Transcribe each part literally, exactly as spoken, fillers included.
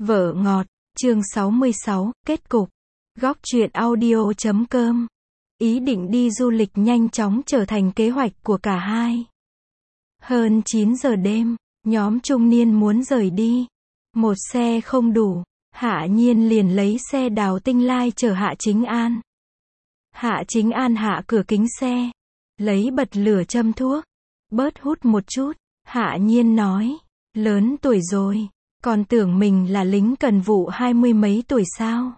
Vợ ngọt, chương sáu mươi sáu, kết cục. Góc truyện audio chấm com. Ý định đi du lịch nhanh chóng trở thành kế hoạch của cả hai. Hơn chín giờ đêm, nhóm trung niên muốn rời đi. Một xe không đủ, Hạ Nhiên liền lấy xe Đào Tinh Lai chở Hạ Chính An. Hạ Chính An hạ cửa kính xe, lấy bật lửa châm thuốc, bớt hút một chút. Hạ Nhiên nói, lớn tuổi rồi, còn tưởng mình là lính cần vụ hai mươi mấy tuổi sao?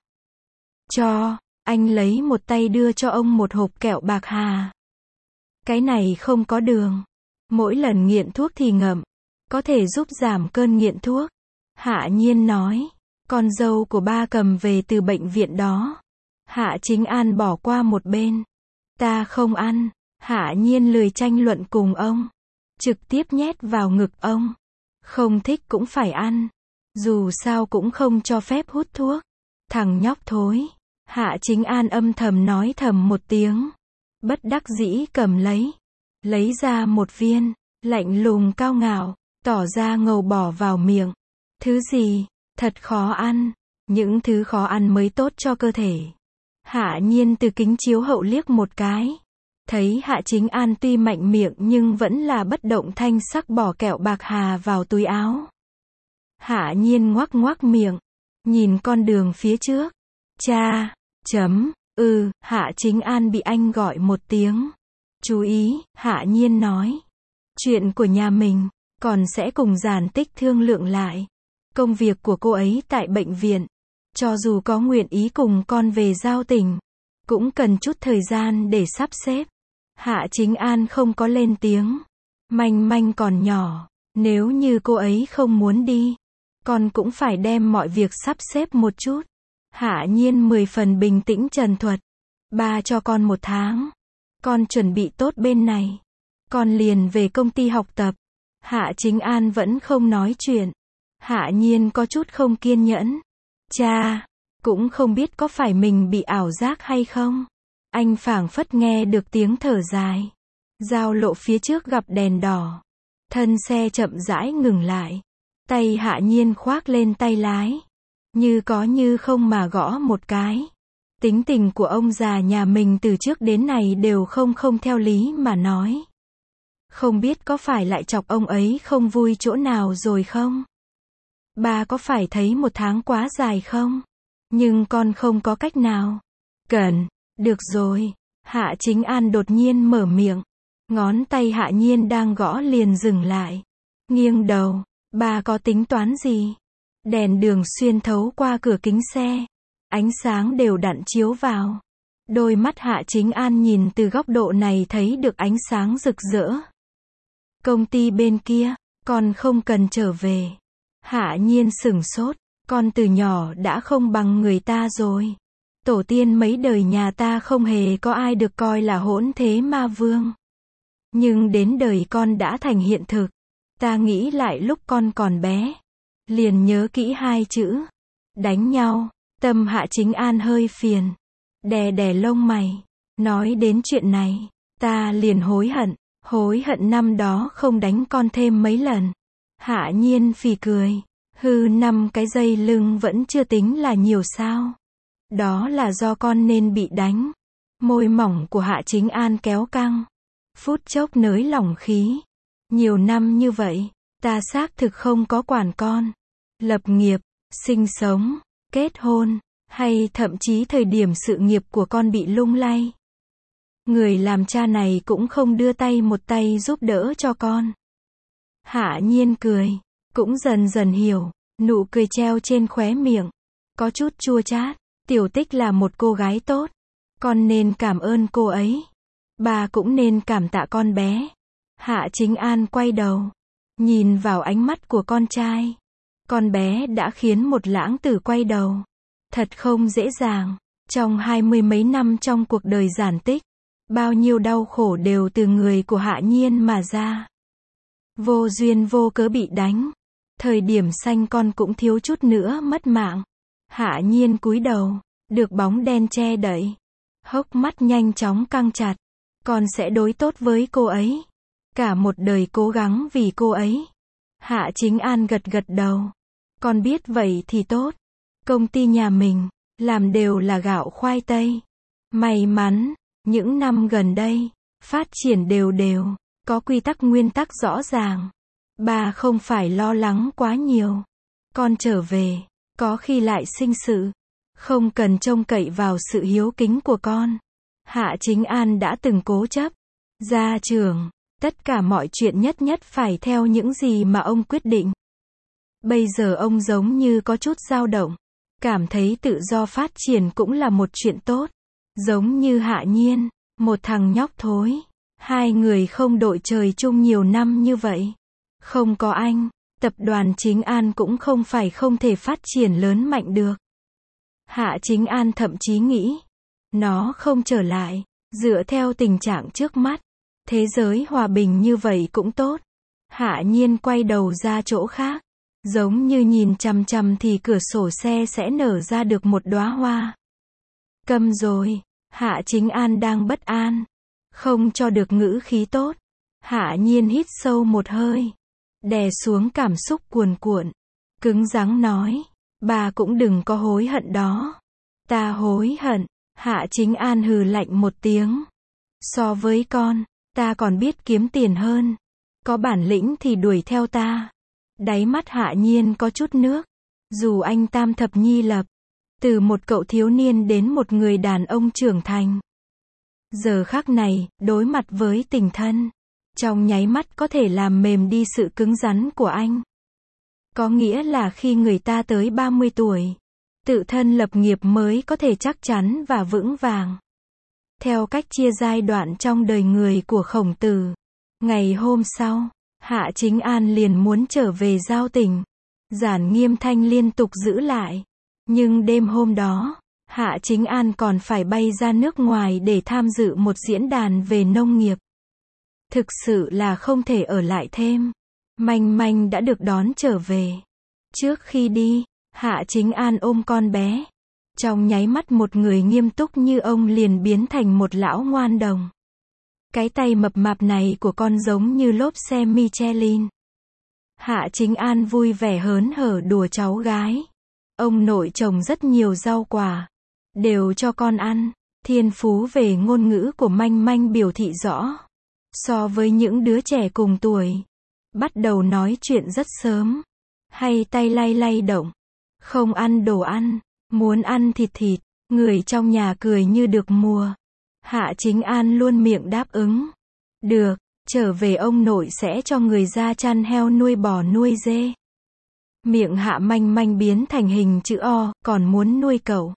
Cho, anh lấy một tay đưa cho ông một hộp kẹo bạc hà. Cái này không có đường, mỗi lần nghiện thuốc thì ngậm, có thể giúp giảm cơn nghiện thuốc. Hạ Nhiên nói, con dâu của ba cầm về từ bệnh viện đó. Hạ Chính An bỏ qua một bên. Ta không ăn. Hạ Nhiên lười tranh luận cùng ông, trực tiếp nhét vào ngực ông. Không thích cũng phải ăn, dù sao cũng không cho phép hút thuốc. Thằng nhóc thối. Hạ Chính An âm thầm nói thầm một tiếng, bất đắc dĩ cầm lấy, lấy ra một viên, lạnh lùng cao ngạo, tỏ ra ngầu bỏ vào miệng. Thứ gì? Thật khó ăn. Những thứ khó ăn mới tốt cho cơ thể. Hạ Nhiên từ kính chiếu hậu liếc một cái, thấy Hạ Chính An tuy mạnh miệng nhưng vẫn là bất động thanh sắc bỏ kẹo bạc hà vào túi áo. Hạ Nhiên ngoác ngoác miệng, nhìn con đường phía trước. Cha, chấm, ừ, Hạ Chính An bị anh gọi một tiếng. Chú ý, Hạ Nhiên nói. Chuyện của nhà mình, còn sẽ cùng Giản Tích thương lượng lại. Công việc của cô ấy tại bệnh viện, cho dù có nguyện ý cùng con về giao tình, cũng cần chút thời gian để sắp xếp. Hạ Chính An không có lên tiếng. Manh Manh còn nhỏ, nếu như cô ấy không muốn đi, con cũng phải đem mọi việc sắp xếp một chút. Hạ Nhiên mười phần bình tĩnh trần thuật. Ba cho con một tháng. Con chuẩn bị tốt bên này, con liền về công ty học tập. Hạ Chính An vẫn không nói chuyện. Hạ Nhiên có chút không kiên nhẫn. Cha, cũng không biết có phải mình bị ảo giác hay không. Anh phảng phất nghe được tiếng thở dài. Giao lộ phía trước gặp đèn đỏ. Thân xe chậm rãi ngừng lại. Tay Hạ Nhiên khoác lên tay lái. Như có như không mà gõ một cái. Tính tình của ông già nhà mình từ trước đến nay đều không không theo lý mà nói. Không biết có phải lại chọc ông ấy không vui chỗ nào rồi không? Ba có phải thấy một tháng quá dài không? Nhưng con không có cách nào. Cẩn, được rồi. Hạ Chính An đột nhiên mở miệng. Ngón tay Hạ Nhiên đang gõ liền dừng lại. Nghiêng đầu, ba có tính toán gì? Đèn đường xuyên thấu qua cửa kính xe. Ánh sáng đều đặn chiếu vào. Đôi mắt Hạ Chính An nhìn từ góc độ này thấy được ánh sáng rực rỡ. Công ty bên kia, con không cần trở về. Hạ Nhiên sửng sốt, con từ nhỏ đã không bằng người ta rồi. Tổ tiên mấy đời nhà ta không hề có ai được coi là hỗn thế ma vương. Nhưng đến đời con đã thành hiện thực. Ta nghĩ lại lúc con còn bé, liền nhớ kỹ hai chữ. Đánh nhau. Tâm Hạ Chính An hơi phiền. Đè đè lông mày. Nói đến chuyện này, ta liền hối hận. Hối hận năm đó không đánh con thêm mấy lần. Hạ Nhiên phì cười. Hư năm cái dây lưng vẫn chưa tính là nhiều sao. Đó là do con nên bị đánh. Môi mỏng của Hạ Chính An kéo căng. Phút chốc nới lỏng khí. Nhiều năm như vậy, ta xác thực không có quản con. Lập nghiệp, sinh sống, kết hôn, hay thậm chí thời điểm sự nghiệp của con bị lung lay. Người làm cha này cũng không đưa tay một tay giúp đỡ cho con. Hạ Nhiên cười, cũng dần dần hiểu, nụ cười treo trên khóe miệng, có chút chua chát. Tiểu Tích là một cô gái tốt, con nên cảm ơn cô ấy. Bà cũng nên cảm tạ con bé. Hạ Chính An quay đầu, nhìn vào ánh mắt của con trai. Con bé đã khiến một lãng tử quay đầu. Thật không dễ dàng. Trong hai mươi mấy năm trong cuộc đời Giản Tích, bao nhiêu đau khổ đều từ người của Hạ Nhiên mà ra. Vô duyên vô cớ bị đánh. Thời điểm sanh con cũng thiếu chút nữa mất mạng. Hạ Nhiên cúi đầu, được bóng đen che đậy. Hốc mắt nhanh chóng căng chặt. Con sẽ đối tốt với cô ấy. Cả một đời cố gắng vì cô ấy. Hạ Chính An gật gật đầu. Con biết vậy thì tốt. Công ty nhà mình, làm đều là gạo khoai tây. May mắn, những năm gần đây, phát triển đều đều, có quy tắc nguyên tắc rõ ràng. Bà không phải lo lắng quá nhiều. Con trở về, có khi lại sinh sự. Không cần trông cậy vào sự hiếu kính của con. Hạ Chính An đã từng cố chấp. Gia trưởng, tất cả mọi chuyện nhất nhất phải theo những gì mà ông quyết định. Bây giờ ông giống như có chút dao động. Cảm thấy tự do phát triển cũng là một chuyện tốt. Giống như Hạ Nhiên, một thằng nhóc thối. Hai người không đội trời chung nhiều năm như vậy. Không có anh, tập đoàn Chính An cũng không phải không thể phát triển lớn mạnh được. Hạ Chính An thậm chí nghĩ, nó không trở lại, dựa theo tình trạng trước mắt, thế giới hòa bình như vậy cũng tốt. Hạ Nhiên quay đầu ra chỗ khác, giống như nhìn chằm chằm thì cửa sổ xe sẽ nở ra được một đóa hoa. Câm rồi, Hạ Chính An đang bất an, không cho được ngữ khí tốt. Hạ Nhiên hít sâu một hơi, đè xuống cảm xúc cuồn cuộn, cứng rắn nói, bà cũng đừng có hối hận đó. Ta hối hận. Hạ Chính An hừ lạnh một tiếng. So với con, ta còn biết kiếm tiền hơn. Có bản lĩnh thì đuổi theo ta. Đáy mắt Hạ Nhiên có chút nước. Dù anh tam thập nhi lập, từ một cậu thiếu niên đến một người đàn ông trưởng thành. Giờ khắc này, đối mặt với tình thân, trong nháy mắt có thể làm mềm đi sự cứng rắn của anh. Có nghĩa là khi người ta tới ba mươi tuổi, tự thân lập nghiệp mới có thể chắc chắn và vững vàng. Theo cách chia giai đoạn trong đời người của Khổng Tử. Ngày hôm sau, Hạ Chính An liền muốn trở về giao tình. Giản Nghiêm Thanh liên tục giữ lại. Nhưng đêm hôm đó, Hạ Chính An còn phải bay ra nước ngoài để tham dự một diễn đàn về nông nghiệp. Thực sự là không thể ở lại thêm. Manh Manh đã được đón trở về. Trước khi đi, Hạ Chính An ôm con bé. Trong nháy mắt một người nghiêm túc như ông liền biến thành một lão ngoan đồng. Cái tay mập mạp này của con giống như lốp xe Michelin. Hạ Chính An vui vẻ hớn hở đùa cháu gái. Ông nội trồng rất nhiều rau quả, đều cho con ăn. Thiên phú về ngôn ngữ của Manh Manh biểu thị rõ. So với những đứa trẻ cùng tuổi, bắt đầu nói chuyện rất sớm. Hay tay lay lay động. Không ăn đồ ăn, muốn ăn thịt thịt. Người trong nhà cười như được mùa. Hạ Chính An luôn miệng đáp ứng. Được, trở về ông nội sẽ cho người ra chăn heo nuôi bò nuôi dê. Miệng Hạ Manh Manh biến thành hình chữ O, còn muốn nuôi cậu.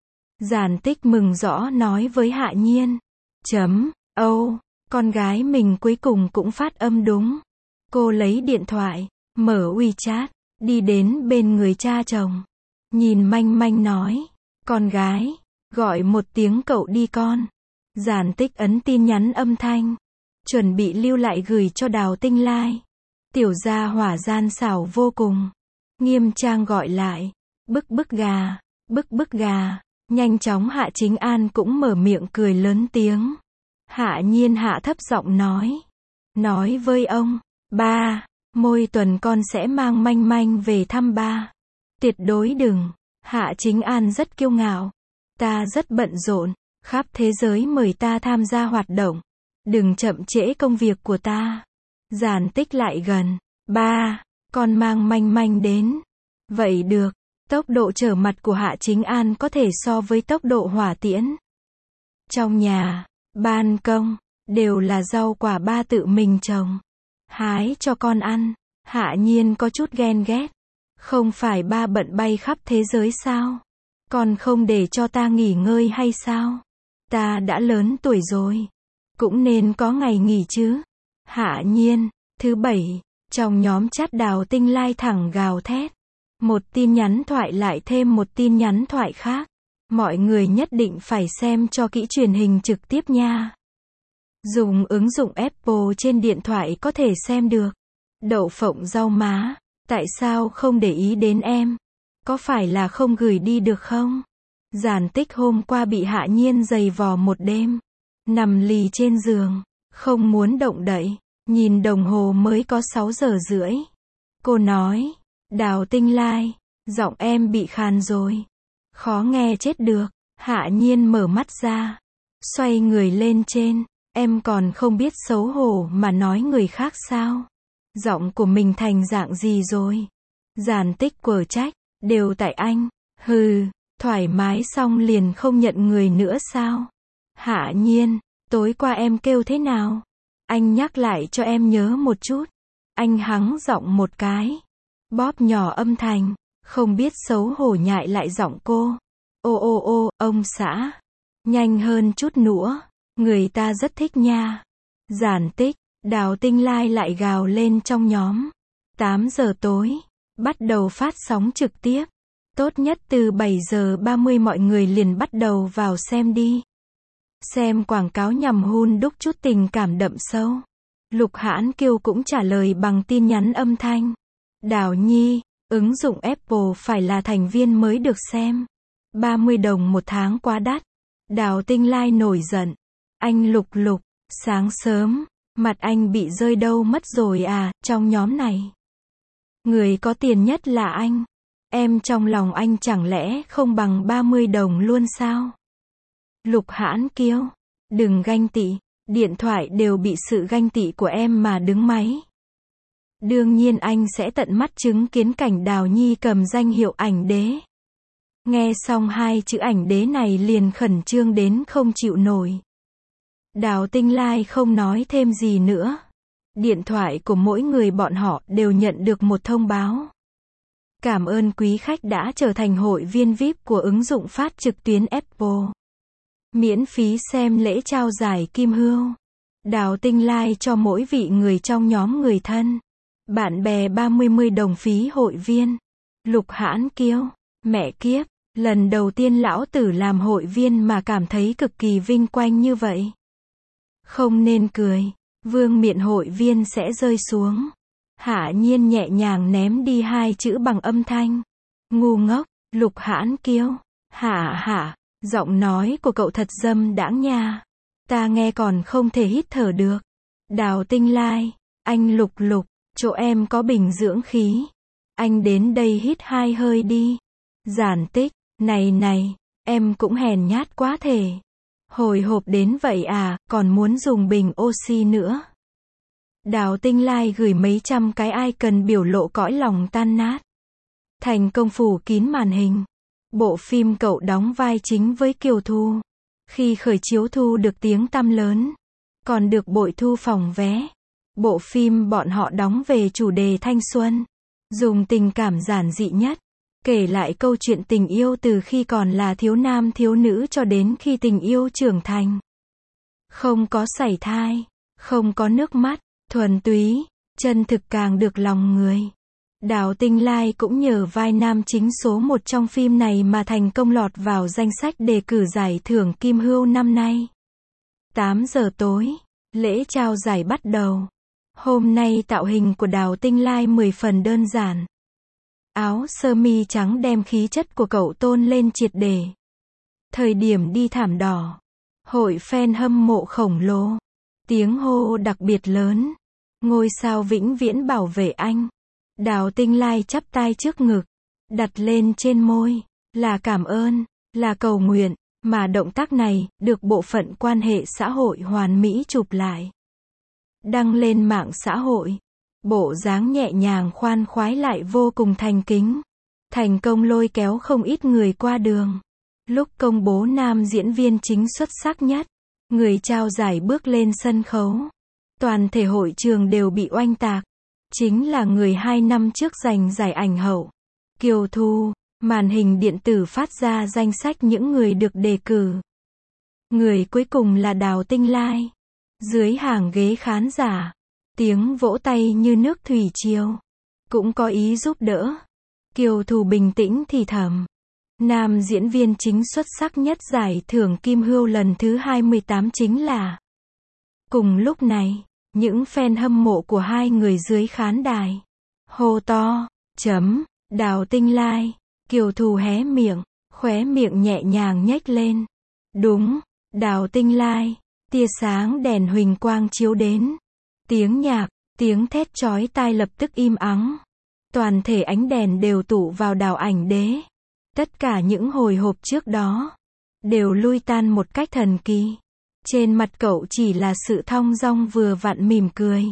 Giản Tích mừng rõ nói với Hạ Nhiên. Chấm, Âu, con gái mình cuối cùng cũng phát âm đúng. Cô lấy điện thoại, mở WeChat, đi đến bên người cha chồng. Nhìn Manh Manh nói, con gái, gọi một tiếng cậu đi con. Giản Tích ấn tin nhắn âm thanh, chuẩn bị lưu lại gửi cho Đào Tinh Lai. Tiểu gia hỏa gian xảo vô cùng. Nghiêm trang gọi lại, bức bức gà, bức bức gà. Nhanh chóng Hạ Chính An cũng mở miệng cười lớn tiếng. Hạ Nhiên hạ thấp giọng nói. Nói với ông, ba, mỗi tuần con sẽ mang Manh Manh về thăm ba. Tuyệt đối đừng. Hạ Chính An rất kiêu ngạo. Ta rất bận rộn, khắp thế giới mời ta tham gia hoạt động. Đừng chậm trễ công việc của ta. Giản Tích lại gần. Ba, con mang Manh Manh đến. Vậy được. Tốc độ trở mặt của Hạ Chính An có thể so với tốc độ hỏa tiễn. Trong nhà, ban công, đều là rau quả ba tự mình trồng. Hái cho con ăn. Hạ Nhiên có chút ghen ghét. Không phải ba bận bay khắp thế giới sao? Con không để cho ta nghỉ ngơi hay sao? Ta đã lớn tuổi rồi. Cũng nên có ngày nghỉ chứ. Hạ Nhiên, thứ bảy, trong nhóm chat Đào Tinh Lai thẳng gào thét. Một tin nhắn thoại lại thêm một tin nhắn thoại khác. Mọi người nhất định phải xem cho kỹ truyền hình trực tiếp nha. Dùng ứng dụng Apple trên điện thoại có thể xem được. Đậu phộng rau má, tại sao không để ý đến em? Có phải là không gửi đi được không? Giản Tích hôm qua bị Hạ Nhiên giày vò một đêm. Nằm lì trên giường, không muốn động đậy. Nhìn đồng hồ mới có sáu giờ rưỡi. Cô nói, Đào Tinh Lai, giọng em bị khàn rồi. Khó nghe chết được. Hạ Nhiên mở mắt ra. Xoay người lên trên. Em còn không biết xấu hổ mà nói người khác sao? Giọng của mình thành dạng gì rồi? Giản Tích quở trách. Đều tại anh. Hừ, thoải mái xong liền không nhận người nữa sao? Hạ Nhiên, tối qua em kêu thế nào? Anh nhắc lại cho em nhớ một chút. Anh hắng giọng một cái. Bóp nhỏ âm thanh. Không biết xấu hổ nhại lại giọng cô. Ô ô ô, ông xã. Nhanh hơn chút nữa. Người ta rất thích nha. Giản Tích, Đào Tinh Lai lại gào lên trong nhóm. tám giờ tối. Bắt đầu phát sóng trực tiếp. Tốt nhất từ bảy giờ ba mươi mọi người liền bắt đầu vào xem đi. Xem quảng cáo nhằm hun đúc chút tình cảm đậm sâu. Lục Hãn Kiêu cũng trả lời bằng tin nhắn âm thanh. Đào Nhi, ứng dụng Apple phải là thành viên mới được xem. ba mươi đồng một tháng quá đắt. Đào Tinh Lai nổi giận. Anh Lục Lục, sáng sớm, mặt anh bị rơi đâu mất rồi à, trong nhóm này. Người có tiền nhất là anh. Em trong lòng anh chẳng lẽ không bằng ba mươi đồng luôn sao? Lục Hãn Kiêu, đừng ganh tị, điện thoại đều bị sự ganh tị của em mà đứng máy. Đương nhiên anh sẽ tận mắt chứng kiến cảnh Đào Nhi cầm danh hiệu ảnh đế. Nghe xong hai chữ ảnh đế này liền khẩn trương đến không chịu nổi. Đào Tinh Lai không nói thêm gì nữa. Điện thoại của mỗi người bọn họ đều nhận được một thông báo. Cảm ơn quý khách đã trở thành hội viên vi ai pi của ứng dụng phát trực tuyến Apple. Miễn phí xem lễ trao giải Kim Hưu. Đào Tinh Lai cho mỗi vị người trong nhóm người thân, bạn bè ba mươi đồng phí hội viên. Lục Hãn Kiêu, mẹ kiếp, lần đầu tiên lão tử làm hội viên mà cảm thấy cực kỳ vinh quang như vậy. Không nên cười, vương miện hội viên sẽ rơi xuống. Hạ Nhiên nhẹ nhàng ném đi hai chữ bằng âm thanh. Ngu ngốc, Lục Hãn Kiêu. Hả hả, giọng nói của cậu thật dâm đãng nha. Ta nghe còn không thể hít thở được. Đào Tinh Lai, anh Lục Lục, chỗ em có bình dưỡng khí. Anh đến đây hít hai hơi đi. Giản Tích, này này, em cũng hèn nhát quá thể. Hồi hộp đến vậy à, còn muốn dùng bình oxy nữa. Đào Tinh Lai gửi mấy trăm cái icon biểu lộ cõi lòng tan nát. Thành công phủ kín màn hình. Bộ phim cậu đóng vai chính với Kiều Thu. Khi khởi chiếu thu được tiếng tăm lớn. Còn được bội thu phòng vé. Bộ phim bọn họ đóng về chủ đề thanh xuân. Dùng tình cảm giản dị nhất. Kể lại câu chuyện tình yêu từ khi còn là thiếu nam thiếu nữ cho đến khi tình yêu trưởng thành. Không có sảy thai. Không có nước mắt. Thuần túy, chân thực càng được lòng người. Đào Tinh Lai cũng nhờ vai nam chính số một trong phim này mà thành công lọt vào danh sách đề cử giải thưởng Kim Hưu năm nay. tám giờ tối, lễ trao giải bắt đầu. Hôm nay tạo hình của Đào Tinh Lai mười phần đơn giản. Áo sơ mi trắng đem khí chất của cậu tôn lên triệt để. Thời điểm đi thảm đỏ, hội fan hâm mộ khổng lồ. Tiếng hô đặc biệt lớn. Ngôi sao vĩnh viễn bảo vệ anh. Đào Tinh Lai chắp tay trước ngực, đặt lên trên môi, là cảm ơn, là cầu nguyện, mà động tác này, được bộ phận quan hệ xã hội hoàn mỹ chụp lại. Đăng lên mạng xã hội, bộ dáng nhẹ nhàng khoan khoái lại vô cùng thành kính. Thành công lôi kéo không ít người qua đường. Lúc công bố nam diễn viên chính xuất sắc nhất, người trao giải bước lên sân khấu. Toàn thể hội trường đều bị oanh tạc. Chính là người hai năm trước giành giải ảnh hậu. Kiều Thu, màn hình điện tử phát ra danh sách những người được đề cử. Người cuối cùng là Đào Tinh Lai. Dưới hàng ghế khán giả, tiếng vỗ tay như nước thủy triều. Cũng có ý giúp đỡ. Kiều Thu bình tĩnh thì thầm. Nam diễn viên chính xuất sắc nhất giải thưởng Kim Hưu lần thứ hai mươi tám chính là. Cùng lúc này, những fan hâm mộ của hai người dưới khán đài hô to, chấm, Đào Tinh Lai. Kiều Thu hé miệng, khóe miệng nhẹ nhàng nhếch lên. Đúng, Đào Tinh Lai. Tia sáng đèn huỳnh quang chiếu đến. Tiếng nhạc, tiếng thét chói tai lập tức im ắng. Toàn thể ánh đèn đều tụ vào đảo ảnh đế. Tất cả những hồi hộp trước đó đều lui tan một cách thần kỳ. Trên mặt cậu chỉ là sự thong dong vừa vặn mỉm cười.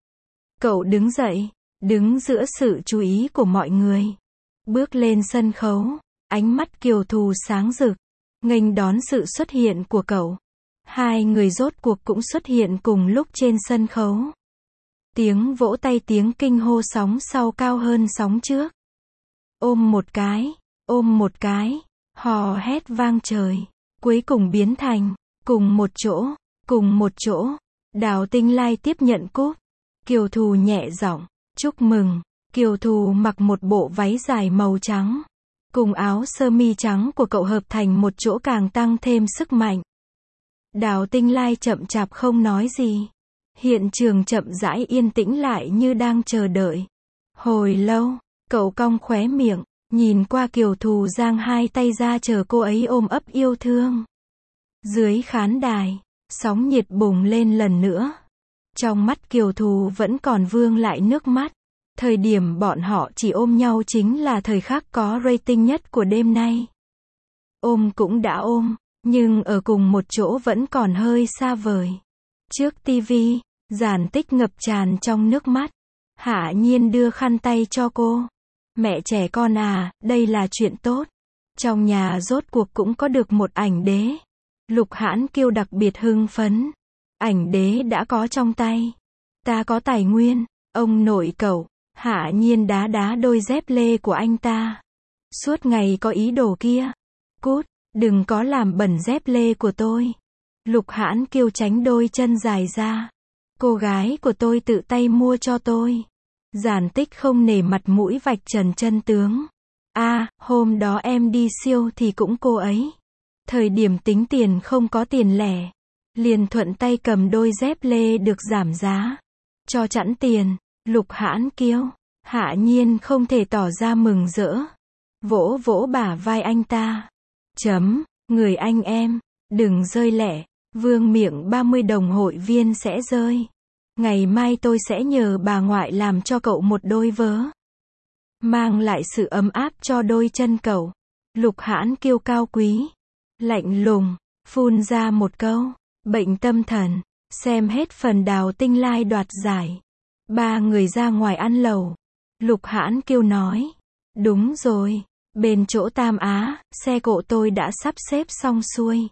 Cậu đứng dậy, đứng giữa sự chú ý của mọi người. Bước lên sân khấu, ánh mắt Kiều Thù sáng rực, nghênh đón sự xuất hiện của cậu. Hai người rốt cuộc cũng xuất hiện cùng lúc trên sân khấu. Tiếng vỗ tay, tiếng kinh hô sóng sau cao hơn sóng trước. Ôm một cái, ôm một cái, hò hét vang trời. Cuối cùng biến thành, cùng một chỗ, cùng một chỗ. Đào Tinh Lai tiếp nhận cúp. Kiều Thù nhẹ giọng, chúc mừng. Kiều Thù mặc một bộ váy dài màu trắng. Cùng áo sơ mi trắng của cậu hợp thành một chỗ càng tăng thêm sức mạnh. Đào Tinh Lai chậm chạp không nói gì. Hiện trường chậm rãi yên tĩnh lại như đang chờ đợi. Hồi lâu, cậu cong khóe miệng, nhìn qua Kiều Thù giang hai tay ra chờ cô ấy ôm ấp yêu thương. Dưới khán đài, sóng nhiệt bùng lên lần nữa. Trong mắt Kiều Thù vẫn còn vương lại nước mắt. Thời điểm bọn họ chỉ ôm nhau chính là thời khắc có rating nhất của đêm nay. Ôm cũng đã ôm, nhưng ở cùng một chỗ vẫn còn hơi xa vời. Trước tivi, Giản Tích ngập tràn trong nước mắt. Hạ Nhiên đưa khăn tay cho cô. Mẹ trẻ con à, đây là chuyện tốt. Trong nhà rốt cuộc cũng có được một ảnh đế. Lục Hãn Kiêu đặc biệt hưng phấn. Ảnh đế đã có trong tay. Ta có tài nguyên. Ông nội cậu. Hạ Nhiên đá đá đôi dép lê của anh ta. Suốt ngày có ý đồ kia. Cút, đừng có làm bẩn dép lê của tôi. Lục Hãn Kiêu tránh đôi chân dài ra. Cô gái của tôi tự tay mua cho tôi. Giản Tích không nể mặt mũi vạch trần chân tướng. A, à, hôm đó em đi siêu thì cũng cô ấy. Thời điểm tính tiền không có tiền lẻ. Liền thuận tay cầm đôi dép lê được giảm giá. Cho chẵn tiền. Lục Hãn Kiêu. Hạ Nhiên không thể tỏ ra mừng rỡ. Vỗ vỗ bả vai anh ta. Chấm, người anh em, đừng rơi lẻ. Vương miệng ba mươi đồng hội viên sẽ rơi. Ngày mai tôi sẽ nhờ bà ngoại làm cho cậu một đôi vớ. Mang lại sự ấm áp cho đôi chân cậu. Lục Hãn Kiêu cao quý. Lạnh lùng, phun ra một câu. Bệnh tâm thần. Xem hết phần Đào Tinh Lai đoạt giải. Ba người ra ngoài ăn lẩu. Lục Hãn Kiêu nói. Đúng rồi. Bên chỗ Tam Á, xe cộ tôi đã sắp xếp xong xuôi.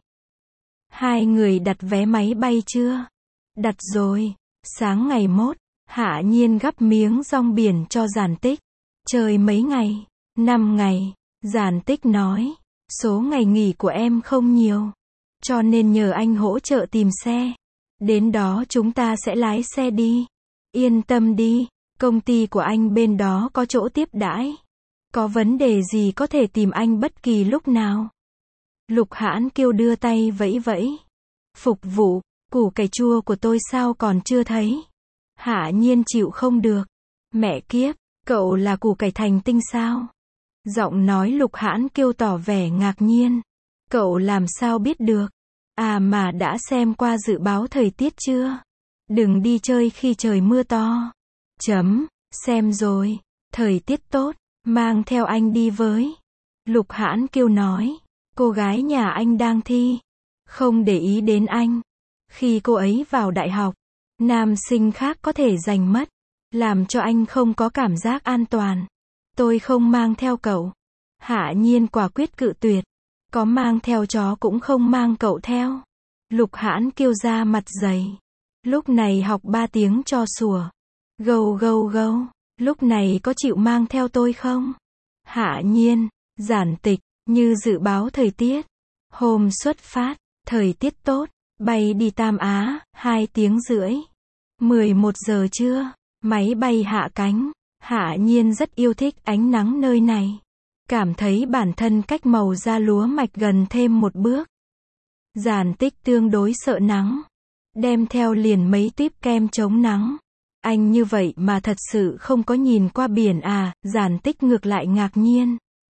Hai người đặt vé máy bay chưa? Đặt rồi. Sáng ngày mốt, Hạ Nhiên gắp miếng rong biển cho Giản Tích. Chơi mấy ngày? Năm ngày. Giản Tích nói. Số ngày nghỉ của em không nhiều. Cho nên nhờ anh hỗ trợ tìm xe. Đến đó chúng ta sẽ lái xe đi. Yên tâm đi, công ty của anh bên đó có chỗ tiếp đãi. Có vấn đề gì có thể tìm anh bất kỳ lúc nào. Lục Hãn Kiêu đưa tay vẫy vẫy. Phục vụ, củ cải chua của tôi sao còn chưa thấy? Hạ Nhiên chịu không được. Mẹ kiếp, cậu là củ cải thành tinh sao? Giọng nói Lục Hãn Kiêu tỏ vẻ ngạc nhiên. Cậu làm sao biết được? À mà đã xem qua dự báo thời tiết chưa? Đừng đi chơi khi trời mưa to. Chấm, xem rồi. Thời tiết tốt, mang theo anh đi với. Lục Hãn Kiêu nói. Cô gái nhà anh đang thi. Không để ý đến anh. Khi cô ấy vào đại học, nam sinh khác có thể giành mất. Làm cho anh không có cảm giác an toàn. Tôi không mang theo cậu. Hạ Nhiên quả quyết cự tuyệt. Có mang theo chó cũng không mang cậu theo. Lục Hãn Kiêu ra mặt dày. Lúc này học ba tiếng cho sủa. Gâu gâu gâu. Lúc này có chịu mang theo tôi không? Hạ Nhiên, Giản Tịch, như dự báo thời tiết. Hôm xuất phát, thời tiết tốt. Bay đi Tam Á, hai tiếng rưỡi. mười một giờ trưa, máy bay hạ cánh. Hạ Nhiên rất yêu thích ánh nắng nơi này. Cảm thấy bản thân cách màu da lúa mạch gần thêm một bước. Giản Tích tương đối sợ nắng. Đem theo liền mấy típ kem chống nắng. Anh như vậy mà thật sự không có nhìn qua biển à? Giản Tích ngược lại ngạc nhiên.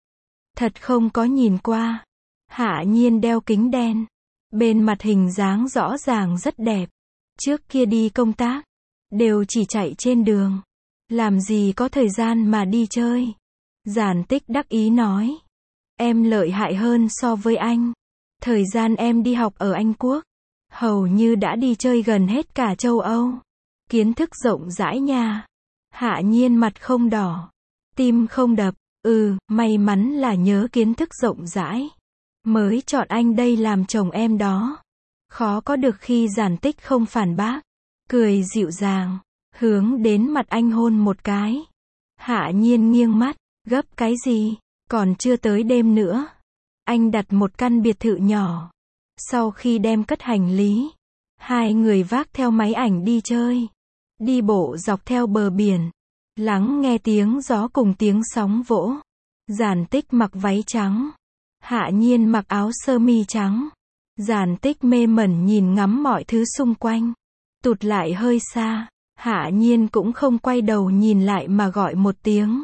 Thật không có nhìn qua. Hạ Nhiên đeo kính đen. Bên mặt hình dáng rõ ràng rất đẹp. Trước kia đi công tác, đều chỉ chạy trên đường. Làm gì có thời gian mà đi chơi. Giản Tích đắc ý nói. Em lợi hại hơn so với anh. Thời gian em đi học ở Anh Quốc, hầu như đã đi chơi gần hết cả châu Âu. Kiến thức rộng rãi nha. Hạ Nhiên mặt không đỏ, tim không đập. Ừ, may mắn là nhớ kiến thức rộng rãi, mới chọn anh đây làm chồng em đó. Khó có được khi Giản Tích không phản bác. Cười dịu dàng, hướng đến mặt anh hôn một cái. Hạ Nhiên nghiêng mắt, gấp cái gì, còn chưa tới đêm nữa. Anh đặt một căn biệt thự nhỏ. Sau khi đem cất hành lý, hai người vác theo máy ảnh đi chơi. Đi bộ dọc theo bờ biển, lắng nghe tiếng gió cùng tiếng sóng vỗ. Giản Tích mặc váy trắng, Hạ Nhiên mặc áo sơ mi trắng. Giản Tích mê mẩn nhìn ngắm mọi thứ xung quanh. Tụt lại hơi xa, Hạ Nhiên cũng không quay đầu nhìn lại mà gọi một tiếng.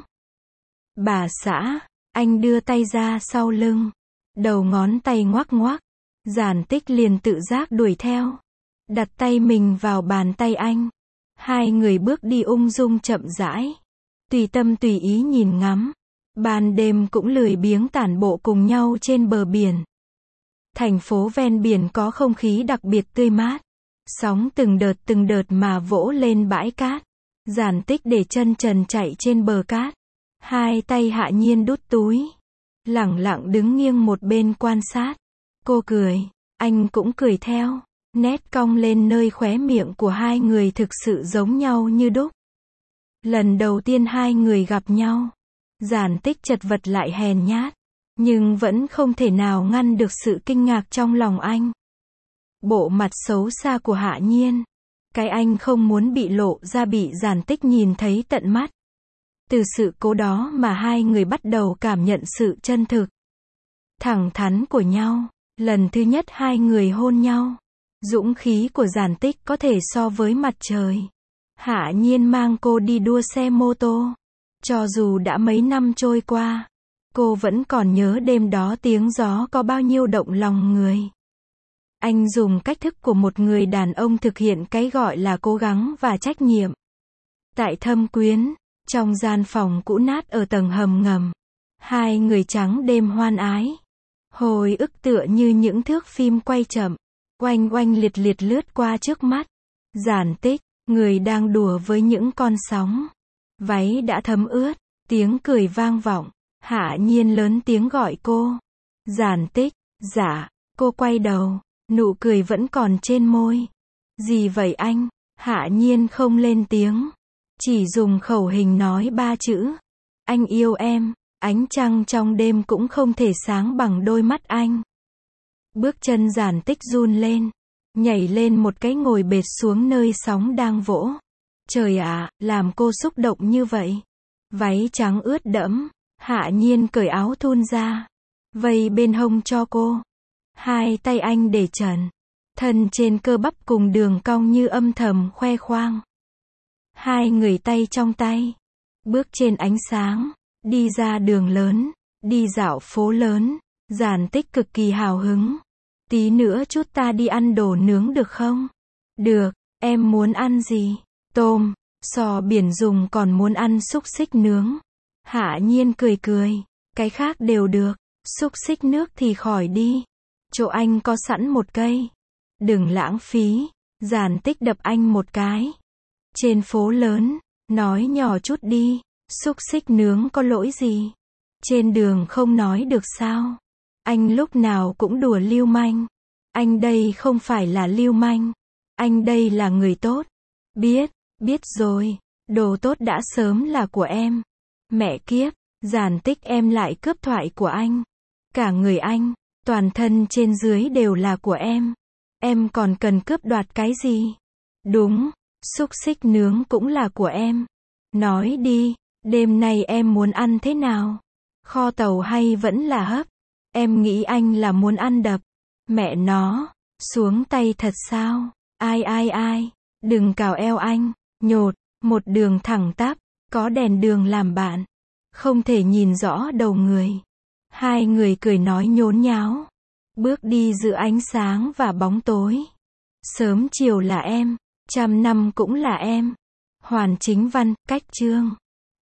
Bà xã. Anh đưa tay ra sau lưng, đầu ngón tay ngoắc ngoắc. Giản Tích liền tự giác đuổi theo, đặt tay mình vào bàn tay anh. Hai người bước đi ung dung chậm rãi, tùy tâm tùy ý nhìn ngắm. Ban đêm cũng lười biếng tản bộ cùng nhau trên bờ biển. Thành phố ven biển có không khí đặc biệt tươi mát. Sóng từng đợt từng đợt mà vỗ lên bãi cát. Giản Tích để chân trần chạy trên bờ cát. Hai tay Hạ Nhiên đút túi, lẳng lặng đứng nghiêng một bên quan sát. Cô cười, anh cũng cười theo. Nét cong lên nơi khóe miệng của hai người thực sự giống nhau như đúc. Lần đầu tiên hai người gặp nhau, Giản Tích chật vật lại hèn nhát, nhưng vẫn không thể nào ngăn được sự kinh ngạc trong lòng anh. Bộ mặt xấu xa của Hạ Nhiên, cái anh không muốn bị lộ ra bị Giản Tích nhìn thấy tận mắt. Từ sự cố đó mà hai người bắt đầu cảm nhận sự chân thực, thẳng thắn của nhau. Lần thứ nhất hai người hôn nhau, dũng khí của Giản Tích có thể so với mặt trời. Hạ Nhiên mang cô đi đua xe mô tô. Cho dù đã mấy năm trôi qua, cô vẫn còn nhớ đêm đó tiếng gió có bao nhiêu động lòng người. Anh dùng cách thức của một người đàn ông thực hiện cái gọi là cố gắng và trách nhiệm. Tại Thâm Quyến, trong gian phòng cũ nát ở tầng hầm ngầm, hai người trắng đêm hoan ái. Hồi ức tựa như những thước phim quay chậm, oanh oanh liệt liệt lướt qua trước mắt. Giản Tích, người đang đùa với những con sóng. Váy đã thấm ướt, tiếng cười vang vọng. Hạ Nhiên lớn tiếng gọi cô. Giản Tích, dạ. Cô quay đầu, nụ cười vẫn còn trên môi. Gì vậy anh? Hạ Nhiên không lên tiếng, chỉ dùng khẩu hình nói ba chữ. Anh yêu em. Ánh trăng trong đêm cũng không thể sáng bằng đôi mắt anh. Bước chân Giản Tích run lên, nhảy lên một cái ngồi bệt xuống nơi sóng đang vỗ. Trời ạ, làm cô xúc động như vậy. Váy trắng ướt đẫm, Hạ Nhiên cởi áo thun ra, vây bên hông cho cô. Hai tay anh để trần, thân trên cơ bắp cùng đường cong như âm thầm khoe khoang. Hai người tay trong tay, bước trên ánh sáng, đi ra đường lớn, đi dạo phố lớn. Giản Tích cực kỳ hào hứng. Tí nữa chút ta đi ăn đồ nướng được không? Được, em muốn ăn gì? Tôm, sò biển dùng, còn muốn ăn xúc xích nướng. Hạ Nhiên cười cười, cái khác đều được, xúc xích nước thì khỏi đi. Chỗ anh có sẵn một cây. Đừng lãng phí. Giản Tích đập anh một cái. Trên phố lớn, nói nhỏ chút đi, xúc xích nướng có lỗi gì? Trên đường không nói được sao? Anh lúc nào cũng đùa lưu manh. Anh đây không phải là lưu manh. Anh đây là người tốt. Biết, biết rồi. Đồ tốt đã sớm là của em. Mẹ kiếp, Giản Tích em lại cướp thoại của anh. Cả người anh, toàn thân trên dưới đều là của em. Em còn cần cướp đoạt cái gì? Đúng, xúc xích nướng cũng là của em. Nói đi, đêm nay em muốn ăn thế nào? Kho tàu hay vẫn là hấp? Em nghĩ anh là muốn ăn đập. Mẹ nó, xuống tay thật sao? Ai ai ai, đừng cào eo anh. Nhột, một đường thẳng tắp, có đèn đường làm bạn, không thể nhìn rõ đầu người. Hai người cười nói nhốn nháo, bước đi giữa ánh sáng và bóng tối. Sớm chiều là em, trăm năm cũng là em. Hoàn chính văn, cách chương.